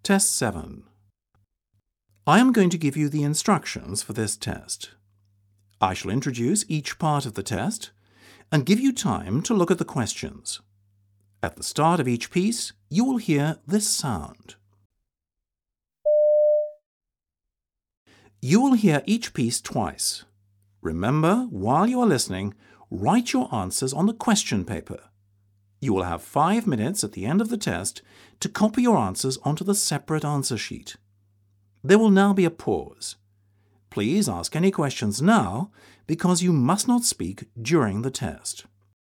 Test 7. I am going to give you the instructions for this test. I shall introduce each part of the test and give you time to look at the questions. At the start of each piece, you will hear this sound. You will hear each piece twice. Remember, while you are listening, write your answers on the question paper. You will have 5 minutes at the end of the test to copy your answers onto the separate answer sheet. There will now be a pause. Please ask any questions now because you must not speak during the test.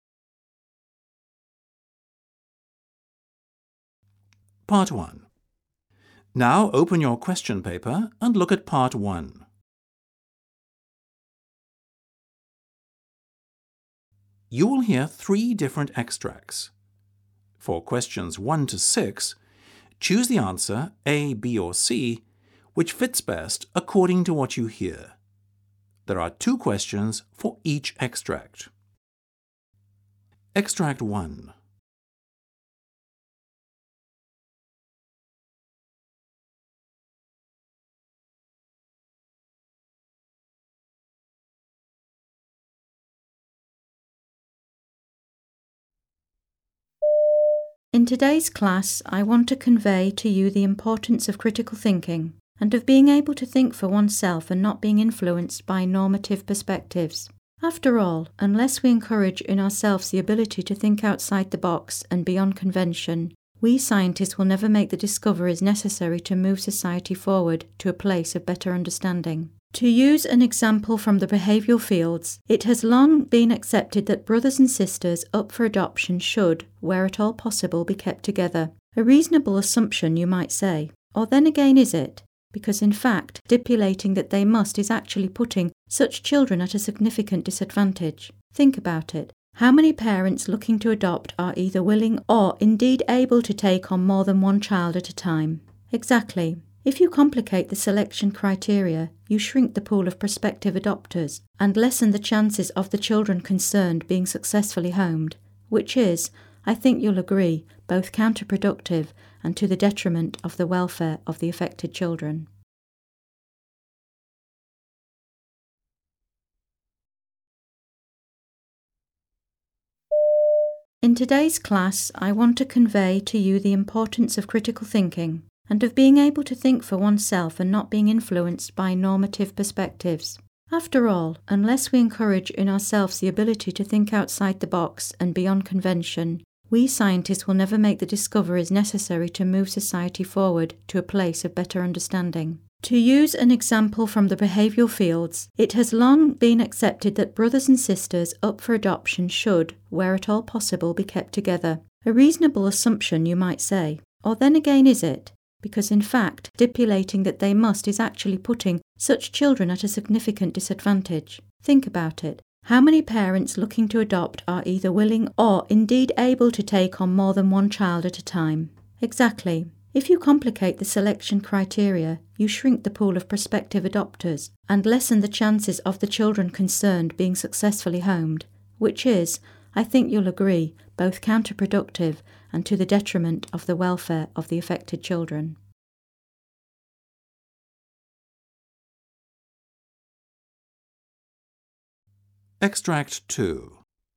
Part 1. Now open your question paper and look at Part 1. You will hear 3 different extracts. For questions 1 to 6, choose the answer A, B or C, which fits best according to what you hear. There are 2 questions for each extract. Extract 1. In today's class, I want to convey to you the importance of critical thinking and of being able to think for oneself and not being influenced by normative perspectives. After all, unless we encourage in ourselves the ability to think outside the box and beyond convention, we scientists will never make the discoveries necessary to move society forward to a place of better understanding. To use an example from the behavioural fields, it has long been accepted that brothers and sisters up for adoption should, where at all possible, be kept together. A reasonable assumption, you might say. Or then again is it? Because in fact, stipulating that they must is actually putting such children at a significant disadvantage. Think about it. How many parents looking to adopt are either willing or indeed able to take on more than one child at a time? Exactly. If you complicate the selection criteria, you shrink the pool of prospective adopters and lessen the chances of the children concerned being successfully homed, which is, I think you'll agree, both counterproductive and to the detriment of the welfare of the affected children. In today's class, I want to convey to you the importance of critical thinking and of being able to think for oneself and not being influenced by normative perspectives. After all, unless we encourage in ourselves the ability to think outside the box and beyond convention, we scientists will never make the discoveries necessary to move society forward to a place of better understanding. To use an example from the behavioural fields, it has long been accepted that brothers and sisters up for adoption should, where at all possible, be kept together. A reasonable assumption, you might say. Or then again is it? Because in fact, stipulating that they must is actually putting such children at a significant disadvantage. Think about it. How many parents looking to adopt are either willing or indeed able to take on more than one child at a time? Exactly. If you complicate the selection criteria, you shrink the pool of prospective adopters and lessen the chances of the children concerned being successfully homed, which is, I think you'll agree, both counterproductive and to the detriment of the welfare of the affected children. Extract 2.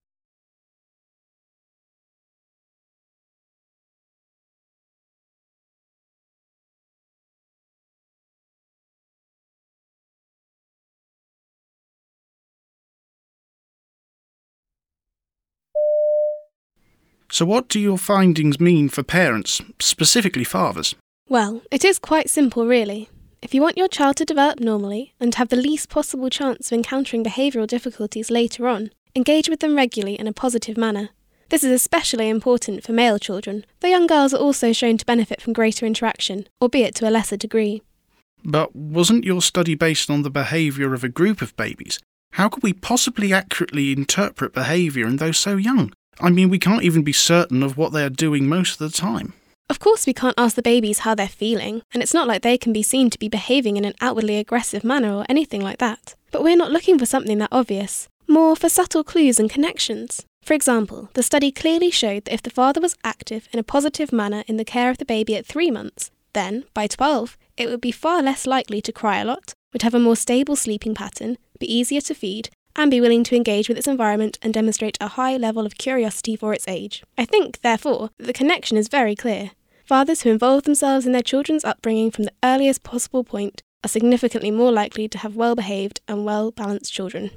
So what do your findings mean for parents, specifically fathers? Well, it is quite simple really. If you want your child to develop normally and have the least possible chance of encountering behavioural difficulties later on, engage with them regularly in a positive manner. This is especially important for male children, though young girls are also shown to benefit from greater interaction, albeit to a lesser degree. But wasn't your study based on the behaviour of a group of babies? How could we possibly accurately interpret behaviour in those so young? I mean, we can't even be certain of what they are doing most of the time. Of course we can't ask the babies how they're feeling, and it's not like they can be seen to be behaving in an outwardly aggressive manner or anything like that. But we're not looking for something that obvious, more for subtle clues and connections. For example, the study clearly showed that if the father was active in a positive manner in the care of the baby at 3 months, Then, by 12, it would be far less likely to cry a lot, would have a more stable sleeping pattern, be easier to feed, and be willing to engage with its environment and demonstrate a high level of curiosity for its age. I think, therefore, that the connection is very clear. Fathers who involve themselves in their children's upbringing from the earliest possible point are significantly more likely to have well-behaved and well-balanced children.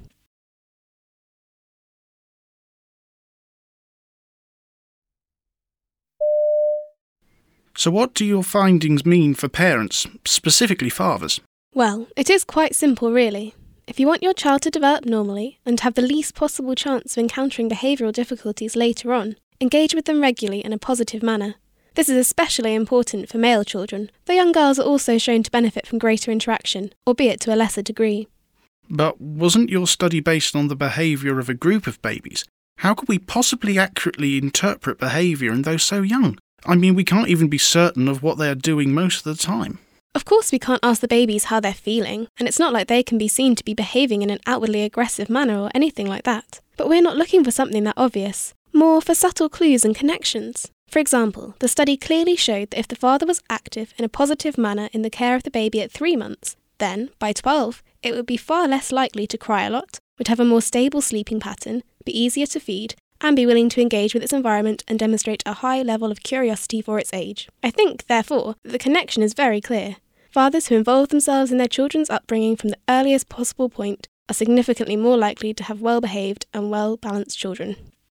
So what do your findings mean for parents, specifically fathers? Well, it is quite simple really. If you want your child to develop normally and have the least possible chance of encountering behavioural difficulties later on, engage with them regularly in a positive manner. This is especially important for male children, though young girls are also shown to benefit from greater interaction, albeit to a lesser degree. But wasn't your study based on the behaviour of a group of babies? How could we possibly accurately interpret behaviour in those so young? I mean, we can't even be certain of what they are doing most of the time. Of course we can't ask the babies how they're feeling, and it's not like they can be seen to be behaving in an outwardly aggressive manner or anything like that. But we're not looking for something that obvious, more for subtle clues and connections. For example, the study clearly showed that if the father was active in a positive manner in the care of the baby at 3 months, then, by 12, it would be far less likely to cry a lot, would have a more stable sleeping pattern, be easier to feed, and be willing to engage with its environment and demonstrate a high level of curiosity for its age. I think, therefore, that the connection is very clear. Fathers who involve themselves in their children's upbringing from the earliest possible point are significantly more likely to have well-behaved and well-balanced children.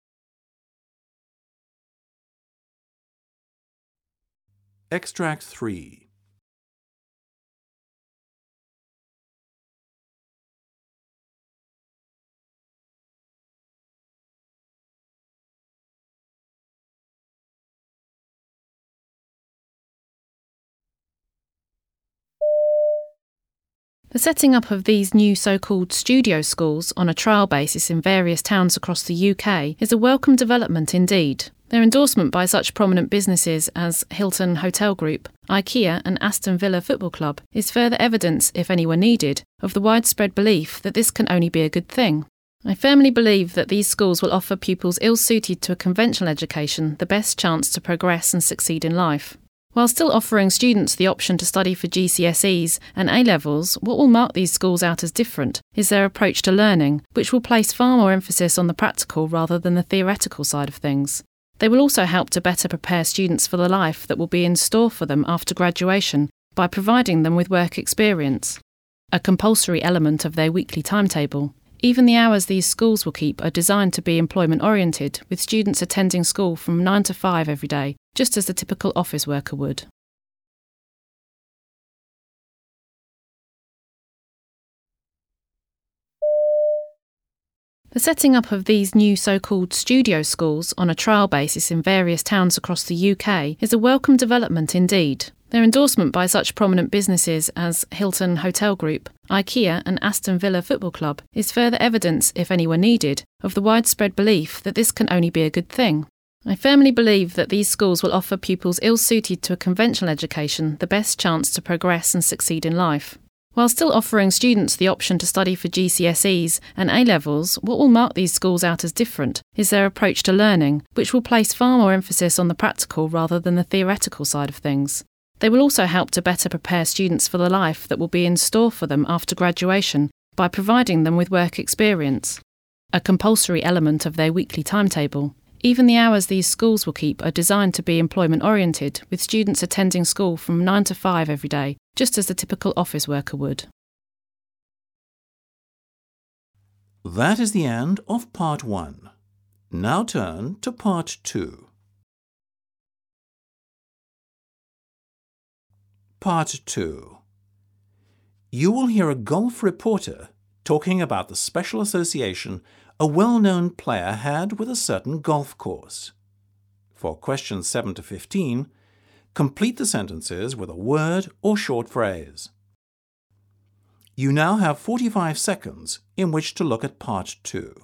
Extract 3. The setting up of these new so-called studio schools on a trial basis in various towns across the UK is a welcome development indeed. Their endorsement by such prominent businesses as Hilton Hotel Group, IKEA and Aston Villa Football Club is further evidence, if any were needed, of the widespread belief that this can only be a good thing. I firmly believe that these schools will offer pupils ill-suited to a conventional education the best chance to progress and succeed in life. While still offering students the option to study for GCSEs and A-levels, what will mark these schools out as different is their approach to learning, which will place far more emphasis on the practical rather than the theoretical side of things. They will also help to better prepare students for the life that will be in store for them after graduation by providing them with work experience, a compulsory element of their weekly timetable. Even the hours these schools will keep are designed to be employment-oriented, with students attending school from 9 to 5 every day, just as the typical office worker would. The setting up of these new so-called studio schools on a trial basis in various towns across the UK is a welcome development indeed. Their endorsement by such prominent businesses as Hilton Hotel Group, IKEA and Aston Villa Football Club is further evidence, if any were needed, of the widespread belief that this can only be a good thing. I firmly believe that these schools will offer pupils ill-suited to a conventional education the best chance to progress and succeed in life. While still offering students the option to study for GCSEs and A-levels, what will mark these schools out as different is their approach to learning, which will place far more emphasis on the practical rather than the theoretical side of things. They will also help to better prepare students for the life that will be in store for them after graduation by providing them with work experience, a compulsory element of their weekly timetable. Even the hours these schools will keep are designed to be employment-oriented, with students attending school from 9 to 5 every day, just as the typical office worker would. That is the end of Part 1. Now turn to Part 2. Part 2. You will hear a golf reporter talking about the special association a well-known player had with a certain golf course. For questions 7 to 15, complete the sentences with a word or short phrase. You now have 45 seconds in which to look at Part 2.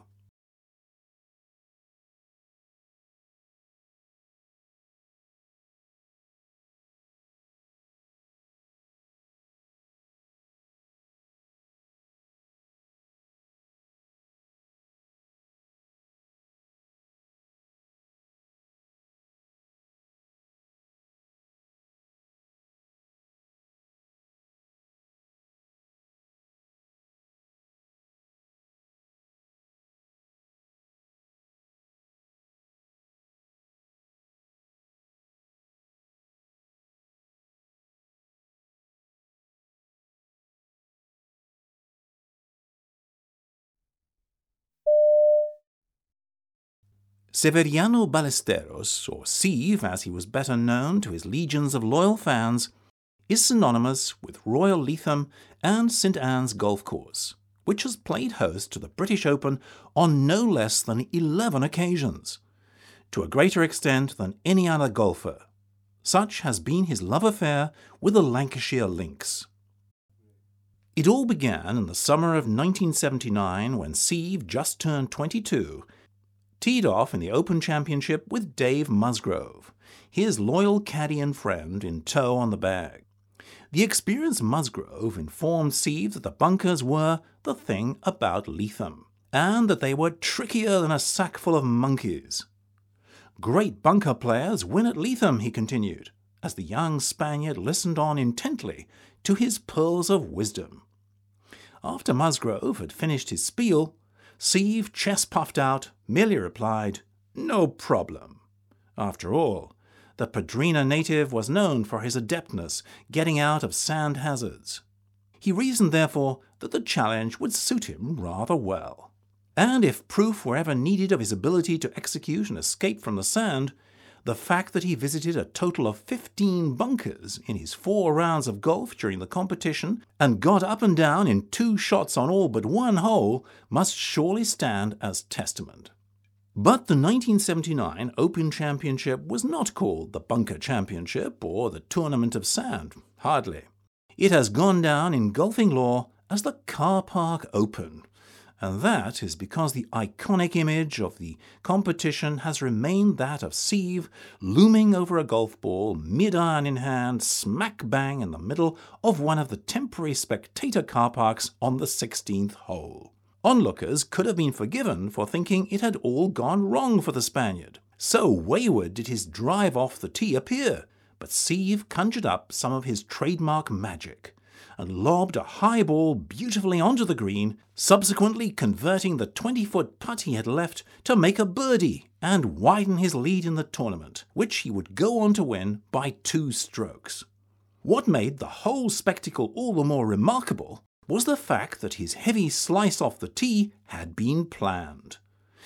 Severiano Ballesteros, or Steve as he was better known to his legions of loyal fans, is synonymous with Royal Leatham and St Anne's Golf Course, which has played host to the British Open on no less than 11 occasions, to a greater extent than any other golfer. Such has been his love affair with the Lancashire Lynx. It all began in the summer of 1979 when Steve just turned 22, teed off in the Open Championship with Dave Musgrove, his loyal caddy and friend, in tow on the bag. The experienced Musgrove informed Steve that the bunkers were the thing about Leatham, and that they were trickier than a sack full of monkeys. Great bunker players win at Leatham, he continued, as the young Spaniard listened on intently to his pearls of wisdom. After Musgrove had finished his spiel, Steve, chest puffed out, merely replied, "No problem." After all, the Padrina native was known for his adeptness getting out of sand hazards. He reasoned, therefore, that the challenge would suit him rather well. And if proof were ever needed of his ability to execute an escape from the sand, the fact that he visited a total of 15 bunkers in his 4 rounds of golf during the competition and got up and down in 2 shots on all but 1 hole must surely stand as testament. But the 1979 Open Championship was not called the Bunker Championship or the Tournament of Sand, hardly. It has gone down in golfing lore as the Car Park Open, and that is because the iconic image of the competition has remained that of Steve looming over a golf ball, mid-iron in hand, smack bang in the middle of one of the temporary spectator car parks on the 16th hole. Onlookers could have been forgiven for thinking it had all gone wrong for the Spaniard. So wayward did his drive off the tee appear, but Steve conjured up some of his trademark magic and lobbed a high ball beautifully onto the green, subsequently converting the 20-foot putt he had left to make a birdie and widen his lead in the tournament, which he would go on to win by 2 strokes. What made the whole spectacle all the more remarkable was the fact that his heavy slice off the tee had been planned.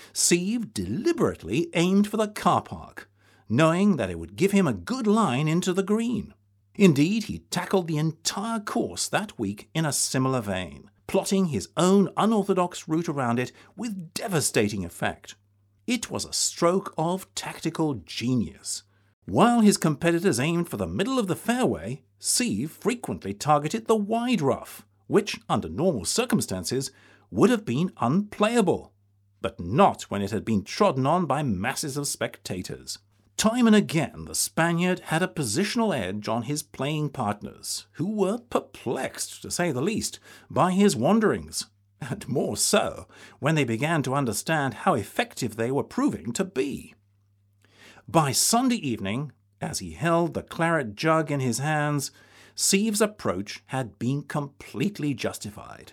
Steve deliberately aimed for the car park, knowing that it would give him a good line into the green. Indeed, he tackled the entire course that week in a similar vein, plotting his own unorthodox route around it with devastating effect. It was a stroke of tactical genius. While his competitors aimed for the middle of the fairway, Steve frequently targeted the wide rough, which, under normal circumstances, would have been unplayable, but not when it had been trodden on by masses of spectators. Time and again the Spaniard had a positional edge on his playing partners, who were perplexed, to say the least, by his wanderings, and more so when they began to understand how effective they were proving to be. By Sunday evening, as he held the claret jug in his hands, Steve's approach had been completely justified.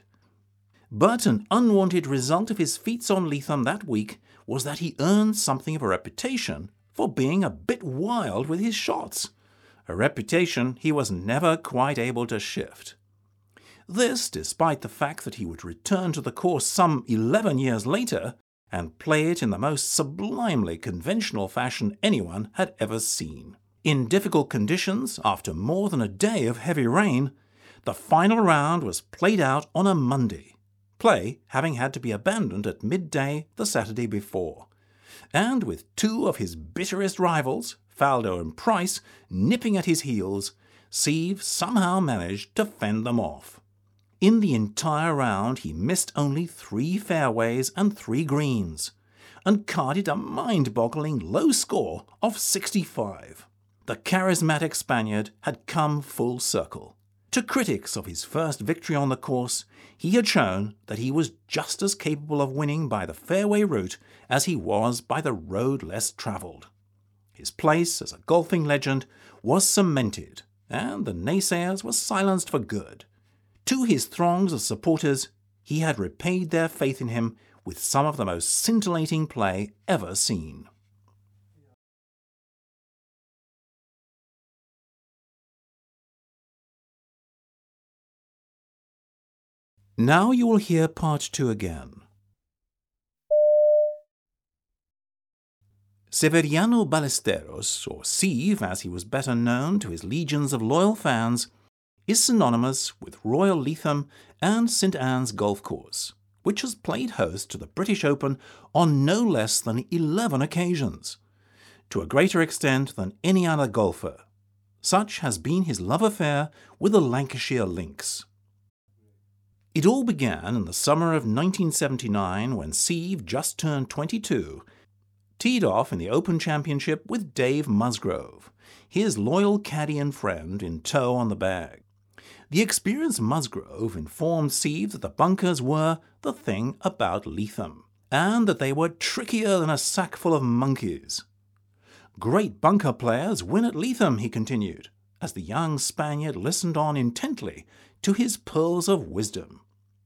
But an unwanted result of his feats on Leatham that week was that he earned something of a reputation for being a bit wild with his shots, a reputation he was never quite able to shift. This despite the fact that he would return to the course some 11 years later and play it in the most sublimely conventional fashion anyone had ever seen. In difficult conditions, after more than a day of heavy rain, the final round was played out on a Monday, play having had to be abandoned at midday the Saturday before, and with 2 of his bitterest rivals, Faldo and Price, nipping at his heels, Steve somehow managed to fend them off. In the entire round he missed only 3 fairways and 3 greens, and carded a mind-boggling low score of 65. The charismatic Spaniard had come full circle. To critics of his first victory on the course, he had shown that he was just as capable of winning by the fairway route as he was by the road less travelled. His place as a golfing legend was cemented, and the naysayers were silenced for good. To his throngs of supporters, he had repaid their faith in him with some of the most scintillating play ever seen. Now you will hear part 2 again. Severiano Ballesteros, or Steve as he was better known to his legions of loyal fans, is synonymous with Royal Leatham and St Anne's Golf Course, which has played host to the British Open on no less than 11 occasions, to a greater extent than any other golfer. Such has been his love affair with the Lancashire Links. It all began in the summer of 1979 when Steve, just turned 22, teed off in the Open Championship with Dave Musgrove, his loyal caddy and friend, in tow on the bag. The experienced Musgrove informed Steve that the bunkers were the thing about Leatham, and that they were trickier than a sack full of monkeys. Great bunker players win at Leatham, he continued, as the young Spaniard listened on intently to his pearls of wisdom.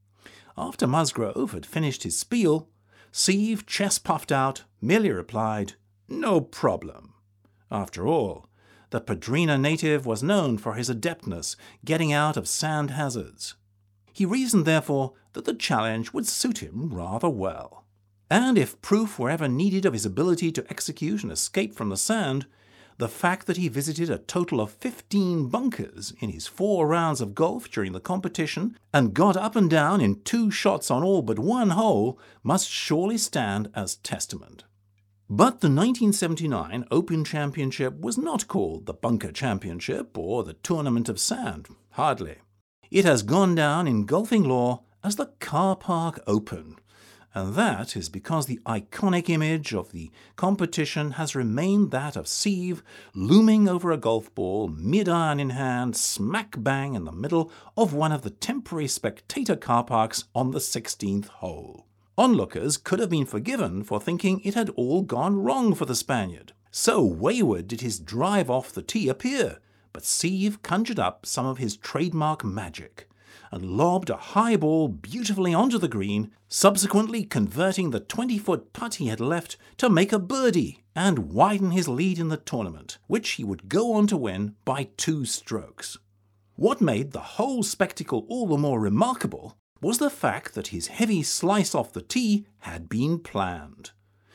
After Musgrove had finished his spiel, Steve, chest puffed out, merely replied, "No problem." After all, the Padrina native was known for his adeptness getting out of sand hazards. He reasoned, therefore, that the challenge would suit him rather well. And if proof were ever needed of his ability to execute an escape from the sand, the fact that he visited a total of 15 bunkers in his 4 rounds of golf during the competition and got up and down in 2 shots on all but 1 hole must surely stand as testament. But the 1979 Open Championship was not called the Bunker Championship or the Tournament of Sand, hardly. It has gone down in golfing lore as the Car Park Open, and that is because the iconic image of the competition has remained that of Steve looming over a golf ball, mid-iron in hand, smack bang in the middle of one of the temporary spectator car parks on the 16th hole. Onlookers could have been forgiven for thinking it had all gone wrong for the Spaniard. So wayward did his drive off the tee appear, but Steve conjured up some of his trademark magic and lobbed a high ball beautifully onto the green, subsequently converting the 20-foot putt he had left to make a birdie and widen his lead in the tournament, which he would go on to win by 2 strokes. What made the whole spectacle all the more remarkable was the fact that his heavy slice off the tee had been planned.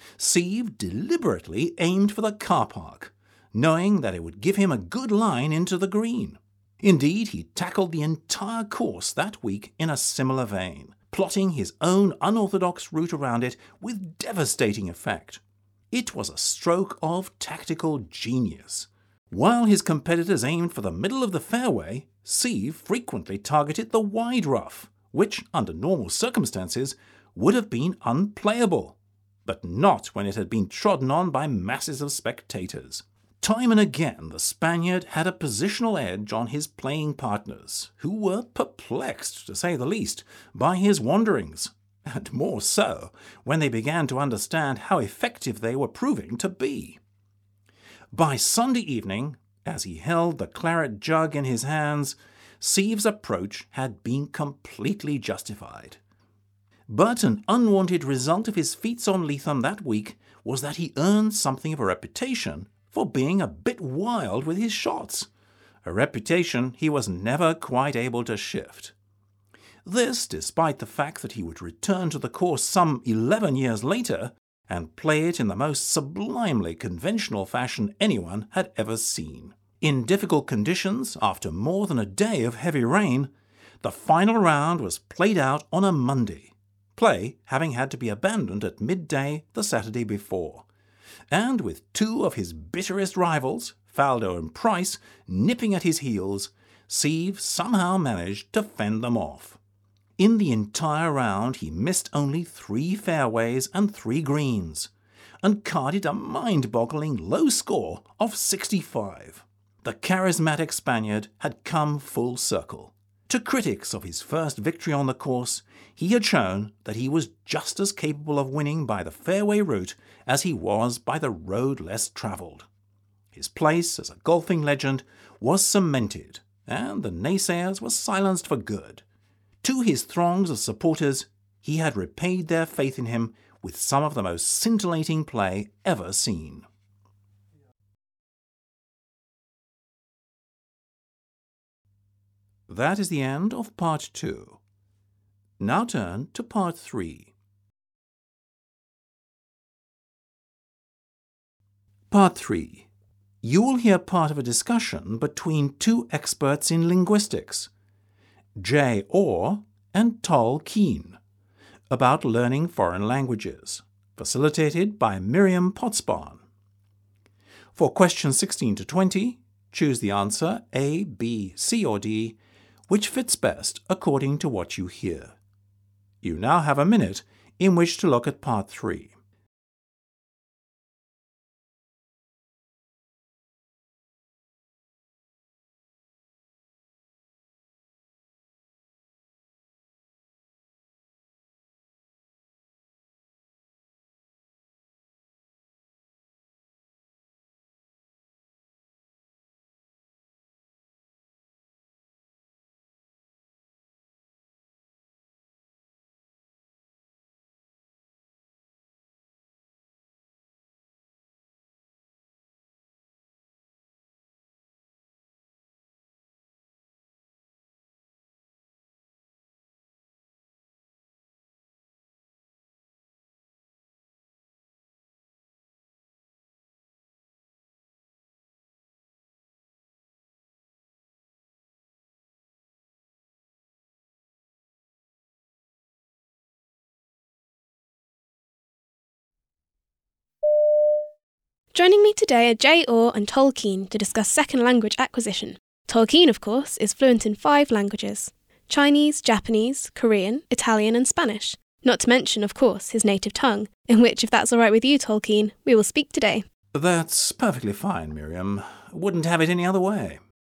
Steve deliberately aimed for the car park, knowing that it would give him a good line into the green. Indeed, he tackled the entire course that week in a similar vein, plotting his own unorthodox route around it with devastating effect. It was a stroke of tactical genius. While his competitors aimed for the middle of the fairway, Steve frequently targeted the wide rough, which, under normal circumstances, would have been unplayable, but not when it had been trodden on by masses of spectators. Time and again the Spaniard had a positional edge on his playing partners, who were perplexed, to say the least, by his wanderings, and more so when they began to understand how effective they were proving to be. By Sunday evening, as he held the claret jug in his hands, Steve's approach had been completely justified. But an unwanted result of his feats on Leatham that week was that he earned something of a reputation for being a bit wild with his shots, a reputation he was never quite able to shift. This despite the fact that he would return to the course some 11 years later and play it in the most sublimely conventional fashion anyone had ever seen. In difficult conditions, after more than a day of heavy rain, the final round was played out on a Monday, play having had to be abandoned at midday the Saturday before, and with 2 of his bitterest rivals, Faldo and Price, nipping at his heels, Steve somehow managed to fend them off. In the entire round he missed only 3 fairways and 3 greens, and carded a mind-boggling low score of 65. The charismatic Spaniard had come full circle. To critics of his first victory on the course, he had shown that he was just as capable of winning by the fairway route as he was by the road less travelled. His place as a golfing legend was cemented, and the naysayers were silenced for good. To his throngs of supporters, he had repaid their faith in him with some of the most scintillating play ever seen. That is the end of Part 2. Now turn to Part 3. Part 3. You will hear part of a discussion between two experts in linguistics, Jay Orr and Tol Keen, about learning foreign languages, facilitated by Miriam Potsbarn. For questions 16 to 20, choose the answer A, B, C or D, which fits best according to what you hear. You now have a minute in which to look at Part 3. Joining me today are Jay Orr and Tol Keen to discuss second language acquisition. Tol Keen, of course, is fluent in 5 languages: Chinese, Japanese, Korean, Italian and Spanish. Not to mention, of course, his native tongue, in which, if that's all right with you, Tol Keen, we will speak today. That's perfectly fine, Miriam. Wouldn't have it any other way.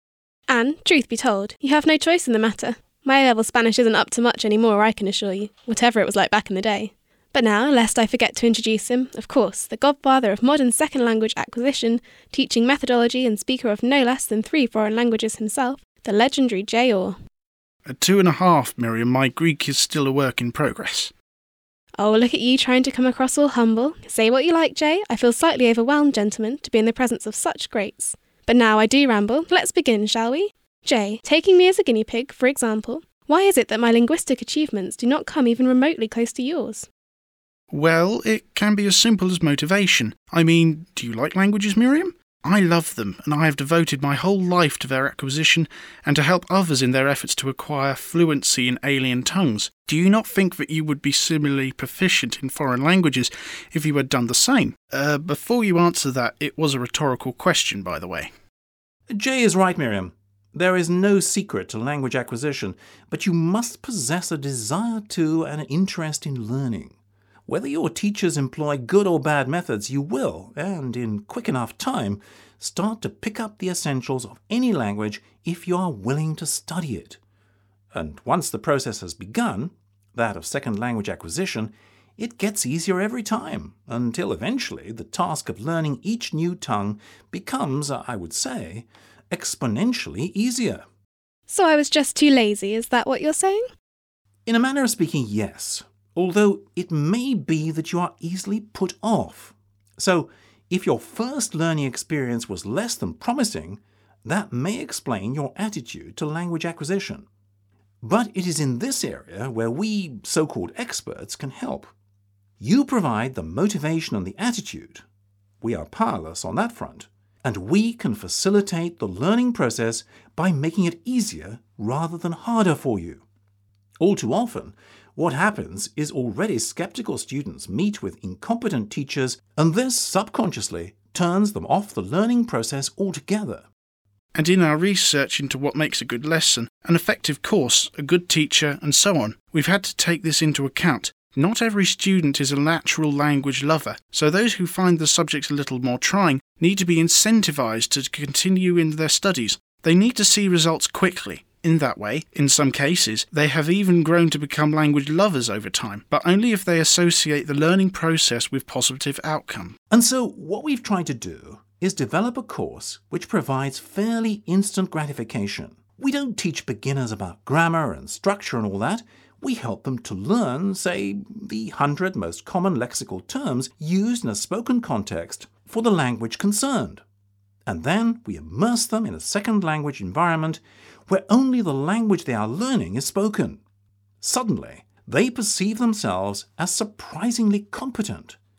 And, truth be told, you have no choice in the matter. My A-level Spanish isn't up to much anymore, I can assure you, whatever it was like back in the day. But now, lest I forget to introduce him, of course, the godfather of modern second language acquisition, teaching methodology and speaker of no less than 3 foreign languages himself, the legendary Jay Orr. At 2.5, Miriam, my Greek is still a work in progress. Oh, look at you trying to come across all humble. Say what you like, Jay. I feel slightly overwhelmed, gentlemen, to be in the presence of such greats. But now I do ramble. Let's begin, shall we? Jay, taking me as a guinea pig, for example, why is it that my linguistic achievements do not come even remotely close to yours? Well, it can be as simple as motivation. I mean, do you like languages, Miriam? I love them, and I have devoted my whole life to their acquisition and to help others in their efforts to acquire fluency in alien tongues. Do you not think that you would be similarly proficient in foreign languages if you had done the same? Before you answer that, it was a rhetorical question, by the way. Jay is right, Miriam. There is no secret to language acquisition, but you must possess a desire to and an interest in learning. Whether your teachers employ good or bad methods, you will, and in quick enough time, start to pick up the essentials of any language if you are willing to study it. And once the process has begun, that of second language acquisition, it gets easier every time, until eventually the task of learning each new tongue becomes, I would say, exponentially easier. So I was just too lazy, is that what you're saying? In a manner of speaking, yes. Although it may be that you are easily put off. So, if your first learning experience was less than promising, that may explain your attitude to language acquisition. But it is in this area where we, so-called experts, can help. You provide the motivation and the attitude. We are powerless on that front. And we can facilitate the learning process by making it easier rather than harder for you. All too often, what happens is already skeptical students meet with incompetent teachers, and this subconsciously turns them off the learning process altogether. And in our research into what makes a good lesson, an effective course, a good teacher, and so on, we've had to take this into account. Not every student is a natural language lover, so those who find the subject a little more trying need to be incentivized to continue in their studies. They need to see results quickly. In that way, in some cases, they have even grown to become language lovers over time, but only if they associate the learning process with positive outcome. And so what we've tried to do is develop a course which provides fairly instant gratification. We don't teach beginners about grammar and structure and all that. We help them to learn, say, the 100 most common lexical terms used in a spoken context for the language concerned. And then we immerse them in a second language environment where only the language they are learning is spoken. Suddenly, they perceive themselves as surprisingly competent.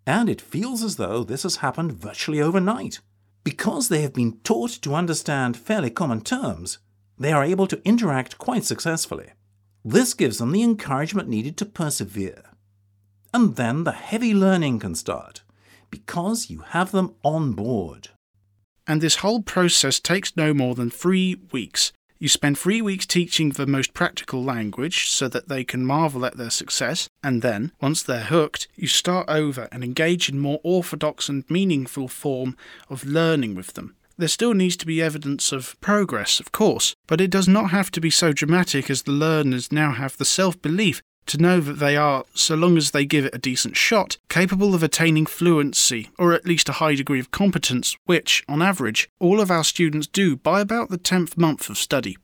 And it feels as though this has happened virtually overnight. Because they have been taught to understand fairly common terms, they are able to interact quite successfully. This gives them the encouragement needed to persevere. And then the heavy learning can start, because you have them on board. And this whole process takes no more than 3 weeks. You spend 3 weeks teaching the most practical language so that they can marvel at their success, and then, once they're hooked, you start over and engage in more orthodox and meaningful form of learning with them. There still needs to be evidence of progress, of course, but it does not have to be so dramatic as the learners now have the self-belief to know that they are, so long as they give it a decent shot, capable of attaining fluency, or at least a high degree of competence, which, on average, all of our students do by about the 10th month of study.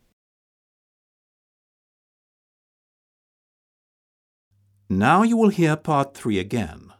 Now you will hear part 3 again.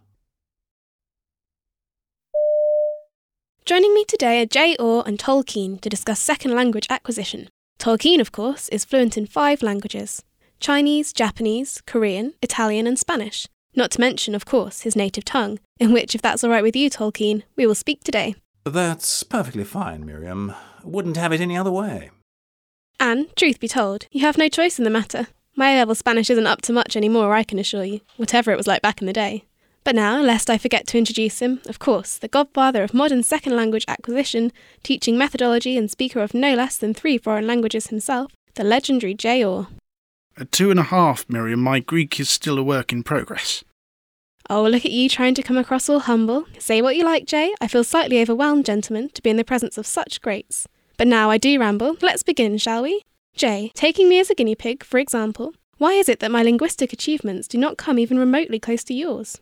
Joining me today are Jay Orr and Tolkien to discuss second language acquisition. Tolkien, of course, is fluent in 5 languages: Chinese, Japanese, Korean, Italian and Spanish. Not to mention, of course, his native tongue, in which, if that's all right with you, Tolkien, we will speak today. That's perfectly fine, Miriam. Wouldn't have it any other way. And, truth be told, you have no choice in the matter. My A-level Spanish isn't up to much anymore, I can assure you, whatever it was like back in the day. But now, lest I forget to introduce him, of course, the godfather of modern second language acquisition, teaching methodology and speaker of no less than 3 foreign languages himself, the legendary Jay Orr. At 2.5, Miriam, my Greek is still a work in progress. Oh, look at you trying to come across all humble. Say what you like, Jay. I feel slightly overwhelmed, gentlemen, to be in the presence of such greats. But now I do ramble. Let's begin, shall we? Jay, taking me as a guinea pig, for example, why is it that my linguistic achievements do not come even remotely close to yours?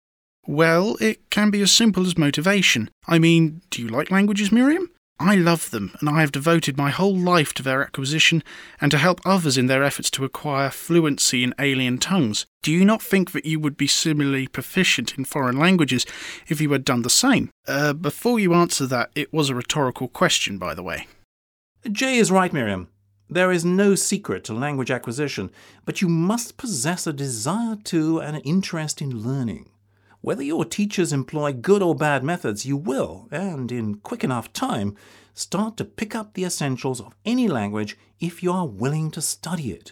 Well, it can be as simple as motivation. I mean, do you like languages, Miriam? I love them, and I have devoted my whole life to their acquisition and to help others in their efforts to acquire fluency in alien tongues. Do you not think that you would be similarly proficient in foreign languages if you had done the same? Before you answer that, it was a rhetorical question, by the way. Jay is right, Miriam. There is no secret to language acquisition, but you must possess a desire to and an interest in learning. Whether your teachers employ good or bad methods, you will, and in quick enough time, start to pick up the essentials of any language if you are willing to study it.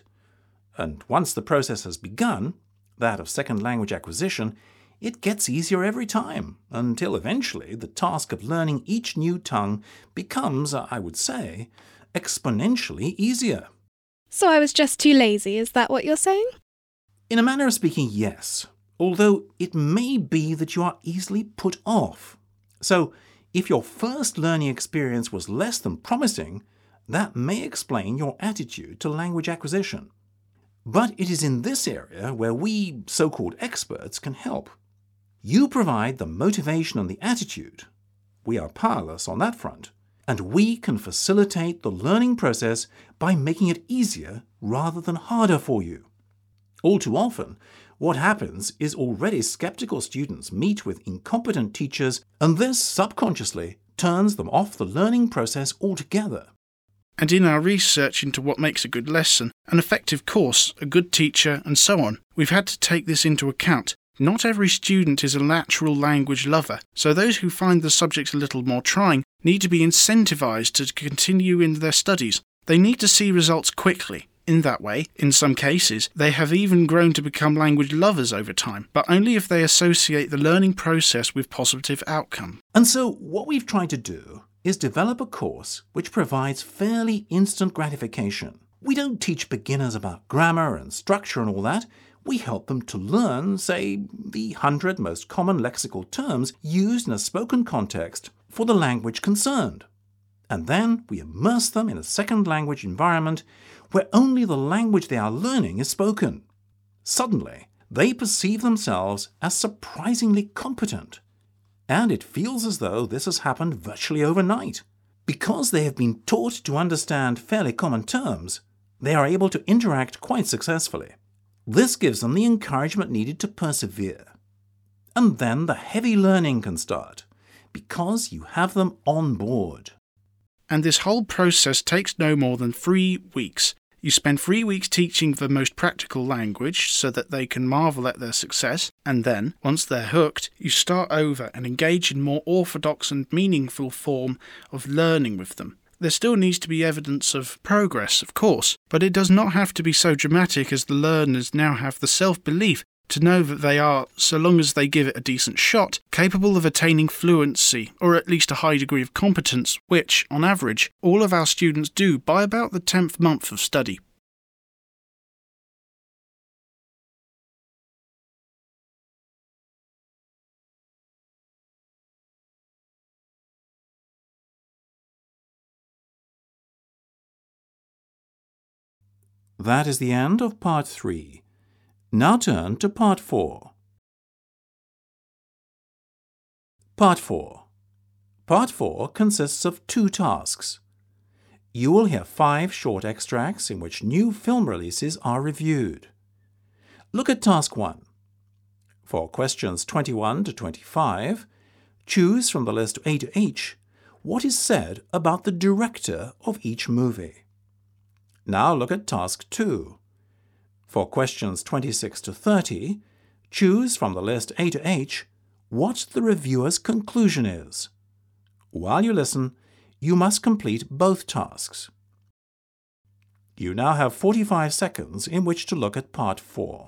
And once the process has begun, that of second language acquisition, it gets easier every time, until eventually the task of learning each new tongue becomes, I would say, exponentially easier. So I was just too lazy, is that what you're saying? In a manner of speaking, yes. Although it may be that you are easily put off. So, if your first learning experience was less than promising, that may explain your attitude to language acquisition. But it is in this area where we, so-called experts, can help. You provide the motivation and the attitude. We are powerless on that front. And we can facilitate the learning process by making it easier rather than harder for you. All too often, what happens is already skeptical students meet with incompetent teachers, and this subconsciously turns them off the learning process altogether. And in our research into what makes a good lesson, an effective course, a good teacher, and so on, we've had to take this into account. Not every student is a natural language lover, so those who find the subject a little more trying need to be incentivized to continue in their studies. They need to see results quickly. In that way, in some cases, they have even grown to become language lovers over time, but only if they associate the learning process with positive outcome. And so what we've tried to do is develop a course which provides fairly instant gratification. We don't teach beginners about grammar and structure and all that. We help them to learn, say, the 100 most common lexical terms used in a spoken context for the language concerned. And then we immerse them in a second language environment where only the language they are learning is spoken. Suddenly, they perceive themselves as surprisingly competent. And it feels as though this has happened virtually overnight. Because they have been taught to understand fairly common terms, they are able to interact quite successfully. This gives them the encouragement needed to persevere. And then the heavy learning can start, because you have them on board. And this whole process takes no more than 3 weeks. You spend 3 weeks teaching the most practical language so that they can marvel at their success, and then, once they're hooked, you start over and engage in more orthodox and meaningful form of learning with them. There still needs to be evidence of progress, of course, but it does not have to be so dramatic as the learners now have the self-belief to know that they are, so long as they give it a decent shot, capable of attaining fluency, or at least a high degree of competence, which, on average, all of our students do by about the 10th month of study. That is the end of Part 3. Now turn to Part 4. Part 4. Part 4 consists of 2 tasks. You will hear 5 short extracts in which new film releases are reviewed. Look at Task 1. For questions 21 to 25, choose from the list A to H what is said about the director of each movie. Now look at Task 2. For questions 26 to 30, choose from the list A to H what the reviewer's conclusion is. While you listen, you must complete both tasks. You now have 45 seconds in which to look at Part 4.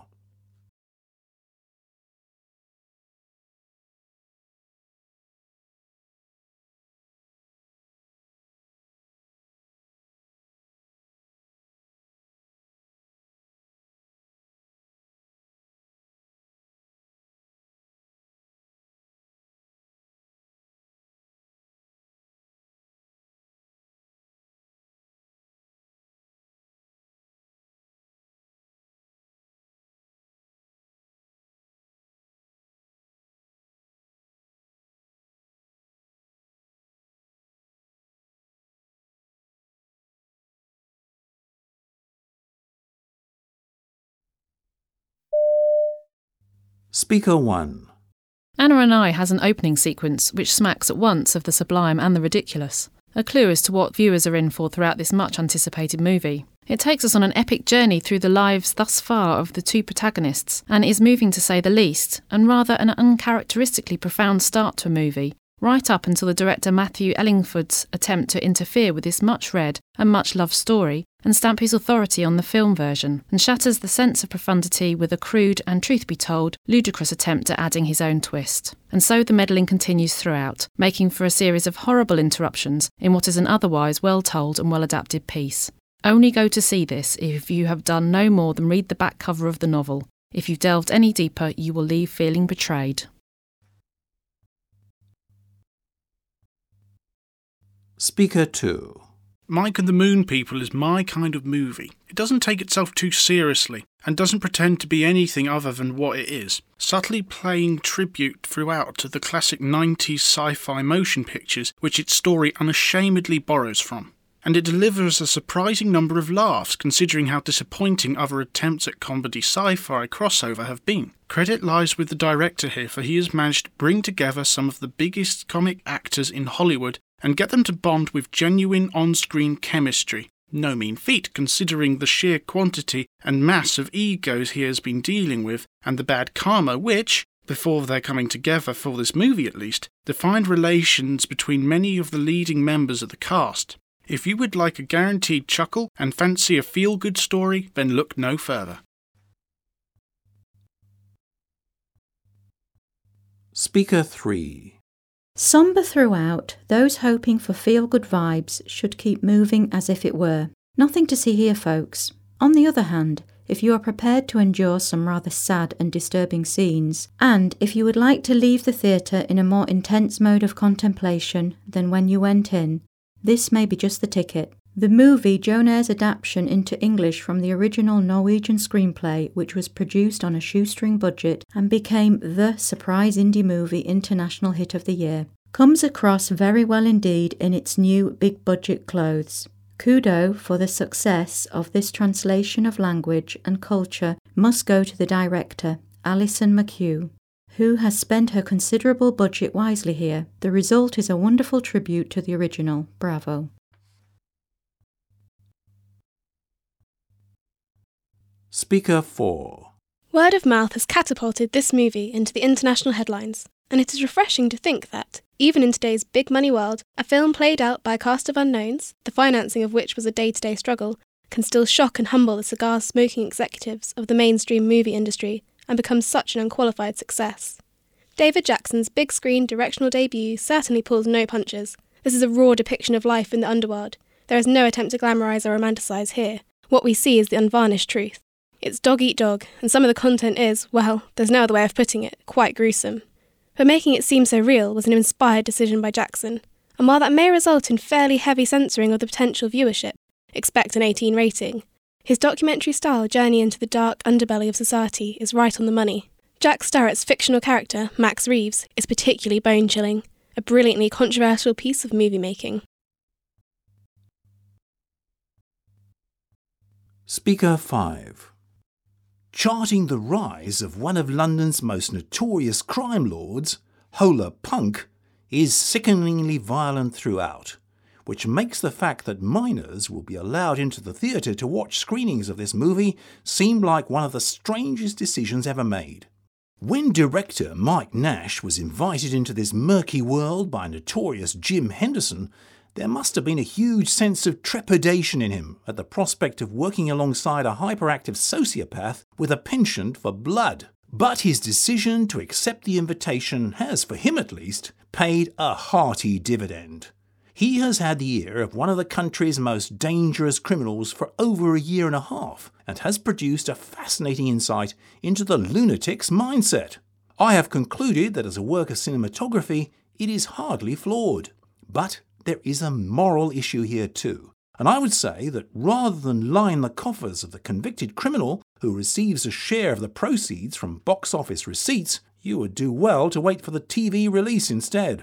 Speaker 1. Anna and I has an opening sequence which smacks at once of the sublime and the ridiculous, a clue as to what viewers are in for throughout this much-anticipated movie. It takes us on an epic journey through the lives thus far of the 2 protagonists, and is moving to say the least, and rather an uncharacteristically profound start to a movie, right up until the director Matthew Ellingford's attempt to interfere with this much-read and much-loved story and stamp his authority on the film version, and shatters the sense of profundity with a crude and, truth be told, ludicrous attempt at adding his own twist. And so the meddling continues throughout, making for a series of horrible interruptions in what is an otherwise well-told and well-adapted piece. Only go to see this if you have done no more than read the back cover of the novel. If you've delved any deeper, you will leave feeling betrayed. Speaker 2. Mike and the Moon People is my kind of movie. It doesn't take itself too seriously, and doesn't pretend to be anything other than what it is, subtly paying tribute throughout to the classic 90s sci-fi motion pictures which its story unashamedly borrows from. And it delivers a surprising number of laughs considering how disappointing other attempts at comedy sci-fi crossover have been. Credit lies with the director here, for he has managed to bring together some of the biggest comic actors in Hollywood and get them to bond with genuine on-screen chemistry. No mean feat, considering the sheer quantity and mass of egos he has been dealing with, and the bad karma which, before their coming together for this movie at least, defined relations between many of the leading members of the cast. If you would like a guaranteed chuckle and fancy a feel-good story, then look no further. Speaker 3. Sombre throughout, those hoping for feel-good vibes should keep moving as if it were. Nothing to see here, folks. On the other hand, if you are prepared to endure some rather sad and disturbing scenes, and if you would like to leave the theatre in a more intense mode of contemplation than when you went in, this may be just the ticket. The movie Jane Eyre's adaptation into English from the original Norwegian screenplay, which was produced on a shoestring budget and became the surprise indie movie international hit of the year, comes across very well indeed in its new big-budget clothes. Kudos for the success of this translation of language and culture must go to the director, Alison McHugh, who has spent her considerable budget wisely here. The result is a wonderful tribute to the original. Bravo. Speaker 4. Word of mouth has catapulted this movie into the international headlines, and it is refreshing to think that, even in today's big money world, a film played out by a cast of unknowns, the financing of which was a day-to-day struggle, can still shock and humble the cigar-smoking executives of the mainstream movie industry and become such an unqualified success. David Jackson's big-screen directional debut certainly pulls no punches. This is a raw depiction of life in the underworld. There is no attempt to glamorise or romanticise here. What we see is the unvarnished truth. It's dog-eat-dog, and some of the content is, well, there's no other way of putting it, quite gruesome. But making it seem so real was an inspired decision by Jackson, and while that may result in fairly heavy censoring of the potential viewership, expect an 18 rating, his documentary-style journey into the dark underbelly of society is right on the money. Jack Starrett's fictional character, Max Reeves, is particularly bone-chilling, a brilliantly controversial piece of movie-making. Speaker 5. Charting the rise of one of London's most notorious crime lords, Hola Punk, is sickeningly violent throughout, which makes the fact that minors will be allowed into the theatre to watch screenings of this movie seem like one of the strangest decisions ever made. When director Mike Nash was invited into this murky world by notorious Jim Henderson, there must have been a huge sense of trepidation in him at the prospect of working alongside a hyperactive sociopath with a penchant for blood. But his decision to accept the invitation has, for him at least, paid a hearty dividend. He has had the ear of one of the country's most dangerous criminals for over a year and a half, and has produced a fascinating insight into the lunatic's mindset. I have concluded that as a work of cinematography, it is hardly flawed. But there is a moral issue here too, and I would say that rather than line the coffers of the convicted criminal who receives a share of the proceeds from box office receipts, you would do well to wait for the TV release instead.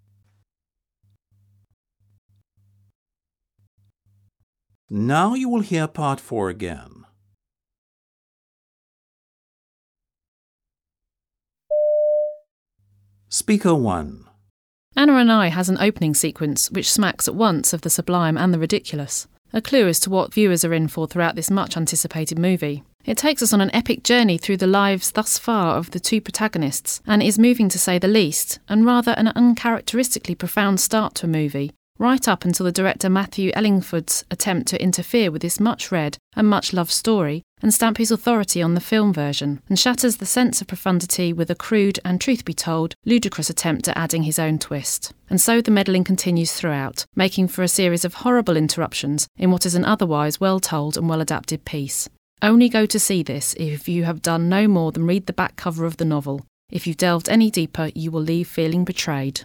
Now you will hear part 4 again. Speaker 1. Anna and I has an opening sequence which smacks at once of the sublime and the ridiculous, a clue as to what viewers are in for throughout this much anticipated movie. It takes us on an epic journey through the lives thus far of the two protagonists, and is moving to say the least, and rather an uncharacteristically profound start to a movie, right up until the director Matthew Ellingford's attempt to interfere with this much-read and much-loved story and stamp his authority on the film version, and shatters the sense of profundity with a crude and, truth be told, ludicrous attempt at adding his own twist. And so the meddling continues throughout, making for a series of horrible interruptions in what is an otherwise well-told and well-adapted piece. Only go to see this if you have done no more than read the back cover of the novel. If you've delved any deeper, you will leave feeling betrayed.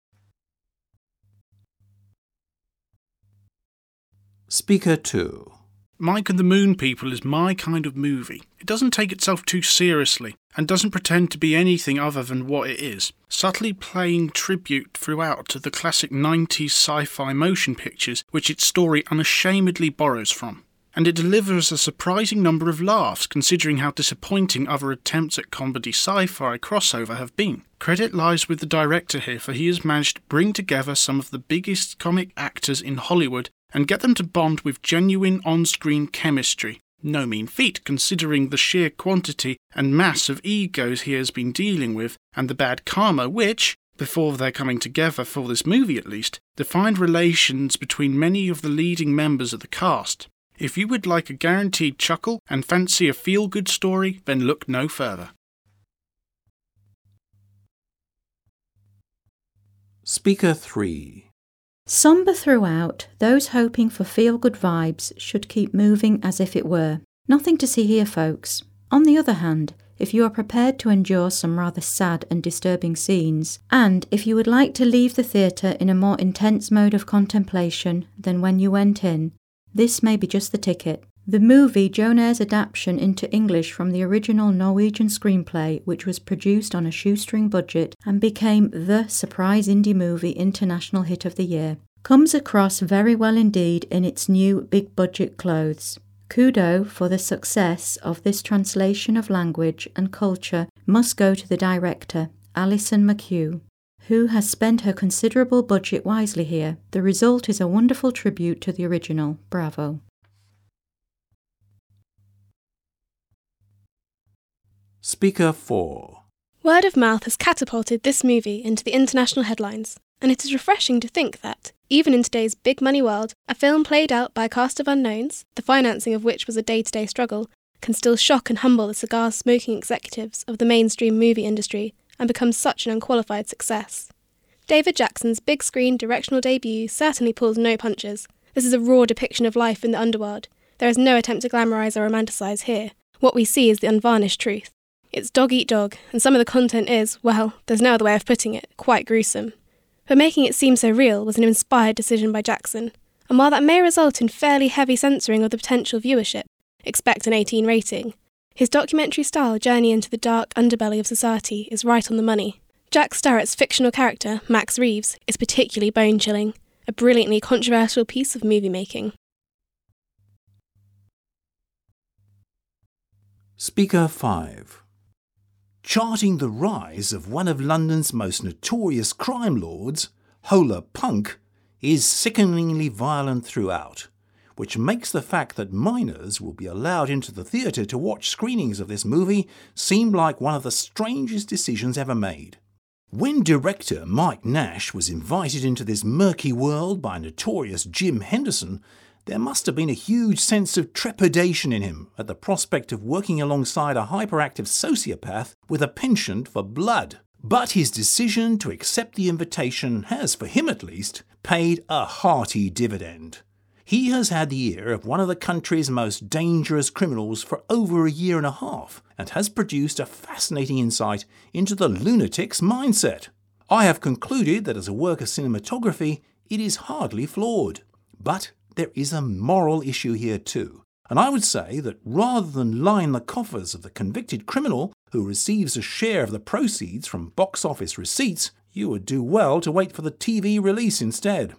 Speaker 2. Mike and the Moon People is my kind of movie. It doesn't take itself too seriously, and doesn't pretend to be anything other than what it is, subtly paying tribute throughout to the classic 90s sci-fi motion pictures which its story unashamedly borrows from. And it delivers a surprising number of laughs considering how disappointing other attempts at comedy sci-fi crossover have been. Credit lies with the director here, for he has managed to bring together some of the biggest comic actors in Hollywood and get them to bond with genuine on-screen chemistry. No mean feat considering the sheer quantity and mass of egos he has been dealing with, and the bad karma which, before their coming together for this movie at least, defined relations between many of the leading members of the cast. If you would like a guaranteed chuckle and fancy a feel-good story, then look no further. Speaker 3. Sombre throughout, those hoping for feel-good vibes should keep moving as if it were. Nothing to see here, folks. On the other hand, if you are prepared to endure some rather sad and disturbing scenes, and if you would like to leave the theatre in a more intense mode of contemplation than when you went in, this may be just the ticket. The movie Joan Eyre's adaptation into English from the original Norwegian screenplay, which was produced on a shoestring budget and became the surprise indie movie international hit of the year, comes across very well indeed in its new big-budget clothes. Kudos for the success of this translation of language and culture must go to the director, Alison McHugh, who has spent her considerable budget wisely here. The result is a wonderful tribute to the original. Bravo. Speaker 4. Word of mouth has catapulted this movie into the international headlines, and it is refreshing to think that, even in today's big money world, a film played out by a cast of unknowns, the financing of which was a day-to-day struggle, can still shock and humble the cigar-smoking executives of the mainstream movie industry and become such an unqualified success. David Jackson's big-screen directional debut certainly pulls no punches. This is a raw depiction of life in the underworld. There is no attempt to glamorise or romanticise here. What we see is the unvarnished truth. It's dog-eat-dog, and some of the content is, well, there's no other way of putting it, quite gruesome. But making it seem so real was an inspired decision by Jackson, and while that may result in fairly heavy censoring of the potential viewership, expect an 18 rating, his documentary-style journey into the dark underbelly of society is right on the money. Jack Starrett's fictional character, Max Reeves, is particularly bone-chilling, a brilliantly controversial piece of movie-making. Speaker 5. Charting the rise of one of London's most notorious crime lords, Hola Punk, is sickeningly violent throughout, which makes the fact that minors will be allowed into the theatre to watch screenings of this movie seem like one of the strangest decisions ever made. When director Mike Nash was invited into this murky world by notorious Jim Henderson, there must have been a huge sense of trepidation in him at the prospect of working alongside a hyperactive sociopath with a penchant for blood. But his decision to accept the invitation has, for him at least, paid a hearty dividend. He has had the ear of one of the country's most dangerous criminals for over a year and a half, and has produced a fascinating insight into the lunatic's mindset. I have concluded that as a work of cinematography, it is hardly flawed. But there is a moral issue here too, and I would say that rather than line the coffers of the convicted criminal who receives a share of the proceeds from box office receipts, you would do well to wait for the TV release instead.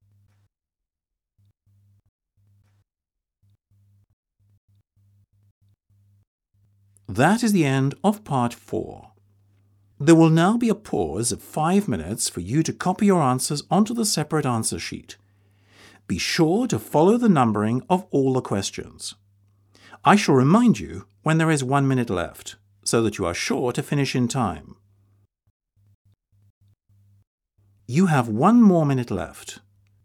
That is the end of part 4. There will now be a pause of 5 minutes for you to copy your answers onto the separate answer sheet. Be sure to follow the numbering of all the questions. I shall remind you when there is 1 minute left, so that you are sure to finish in time. You have 1 more minute left.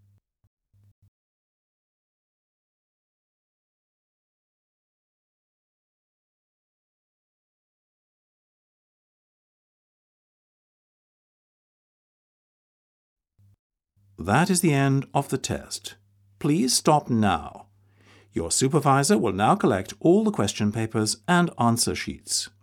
That is the end of the test. Please stop now. Your supervisor will now collect all the question papers and answer sheets.